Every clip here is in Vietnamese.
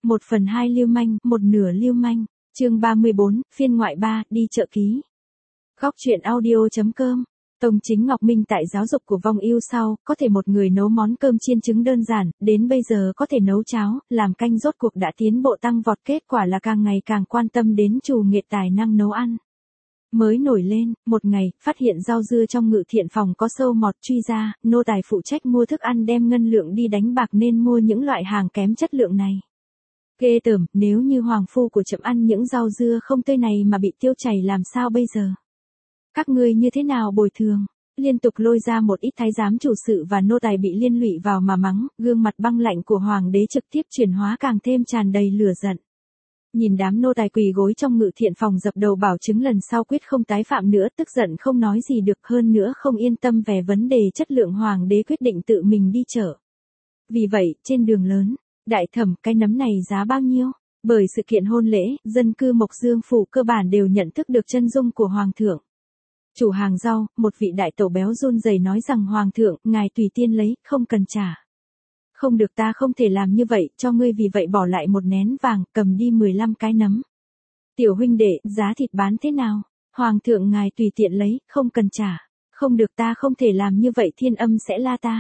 1/2 lưu manh, một nửa lưu manh. Chương 34, phiên ngoại 3, đi chợ ký. Góc truyện audio.com. Tông Chính Ngọc Minh tại giáo dục của vong yêu sau, có thể một người nấu món cơm chiên trứng đơn giản, đến bây giờ có thể nấu cháo, làm canh rốt cuộc đã tiến bộ tăng vọt, kết quả là càng ngày càng quan tâm đến trù nghệ tài năng nấu ăn. Mới nổi lên, một ngày, phát hiện rau dưa trong ngự thiện phòng có sâu mọt truy ra, nô tài phụ trách mua thức ăn đem ngân lượng đi đánh bạc nên mua những loại hàng kém chất lượng này. Ghê tởm, nếu như hoàng phu của trẫm ăn những rau dưa không tươi này mà bị tiêu chảy làm sao bây giờ? Các ngươi như thế nào bồi thường? Liên tục lôi ra một ít thái giám chủ sự và nô tài bị liên lụy vào mà mắng, gương mặt băng lạnh của hoàng đế trực tiếp chuyển hóa càng thêm tràn đầy lửa giận. Nhìn đám nô tài quỳ gối trong ngự thiện phòng dập đầu bảo chứng lần sau quyết không tái phạm nữa, tức giận không nói gì được, hơn nữa không yên tâm về vấn đề chất lượng, hoàng đế quyết định tự mình đi chợ. Vì vậy, trên đường lớn, đại thẩm, cái nấm này giá bao nhiêu? Bởi sự kiện hôn lễ, dân cư Mộc Dương phủ cơ bản đều nhận thức được chân dung của hoàng thượng. Chủ hàng rau, một vị đại tẩu béo run rẩy nói rằng hoàng thượng, ngài tùy tiên lấy, không cần trả. Không được, ta không thể làm như vậy, cho ngươi, vì vậy bỏ lại một nén vàng, cầm đi 15 cái nấm. Tiểu huynh đệ, giá thịt bán thế nào? Hoàng thượng ngài tùy tiện lấy, không cần trả. Không được, ta không thể làm như vậy, thiên âm sẽ la ta.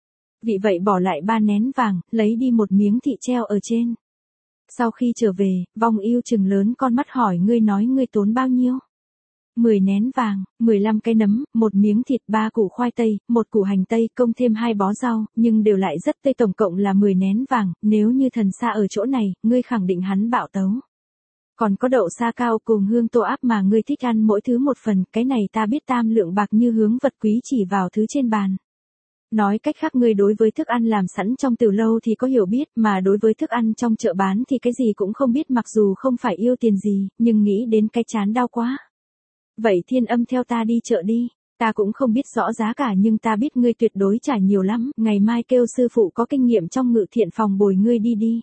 Vì vậy bỏ lại 3 nén vàng, lấy đi một miếng thịt treo ở trên. Sau khi trở về, vong yêu trừng lớn con mắt hỏi, ngươi nói ngươi tốn bao nhiêu? 10 nén vàng, 15 cái nấm, một miếng thịt, 3 củ khoai tây, một củ hành tây, công thêm 2 bó rau, nhưng đều lại rất tươi, tổng cộng là 10 nén vàng, nếu như thần xa ở chỗ này, ngươi khẳng định hắn bạo tấu. Còn có đậu sa cao cùng hương tô áp mà ngươi thích ăn mỗi thứ một phần, cái này ta biết, tam lượng bạc như hướng vật quý chỉ vào thứ trên bàn. Nói cách khác, ngươi đối với thức ăn làm sẵn trong từ lâu thì có hiểu biết, mà đối với thức ăn trong chợ bán thì cái gì cũng không biết, mặc dù không phải yêu tiền gì, nhưng nghĩ đến cái chán đau quá. Vậy thiên âm theo ta đi chợ đi, ta cũng không biết rõ giá cả nhưng ta biết ngươi tuyệt đối trả nhiều lắm, ngày mai kêu sư phụ có kinh nghiệm trong ngự thiện phòng bồi ngươi đi đi.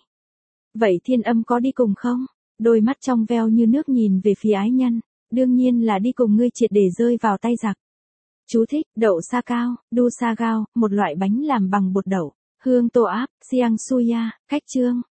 Vậy thiên âm có đi cùng không? Đôi mắt trong veo như nước nhìn về phía ái nhân, đương nhiên là đi cùng ngươi, triệt để rơi vào tay giặc. Chú thích, đậu sa cao, đu sa gao, một loại bánh làm bằng bột đậu, hương tô áp, siang suya, cách chương.